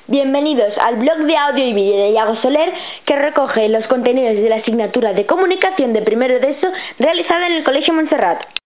Bienvenidos al blog de audio y vídeo de Yago Soler, que recoge los contenidos de la asignatura de Comunicación de primero de ESO realizada en el Colegio Montserrat.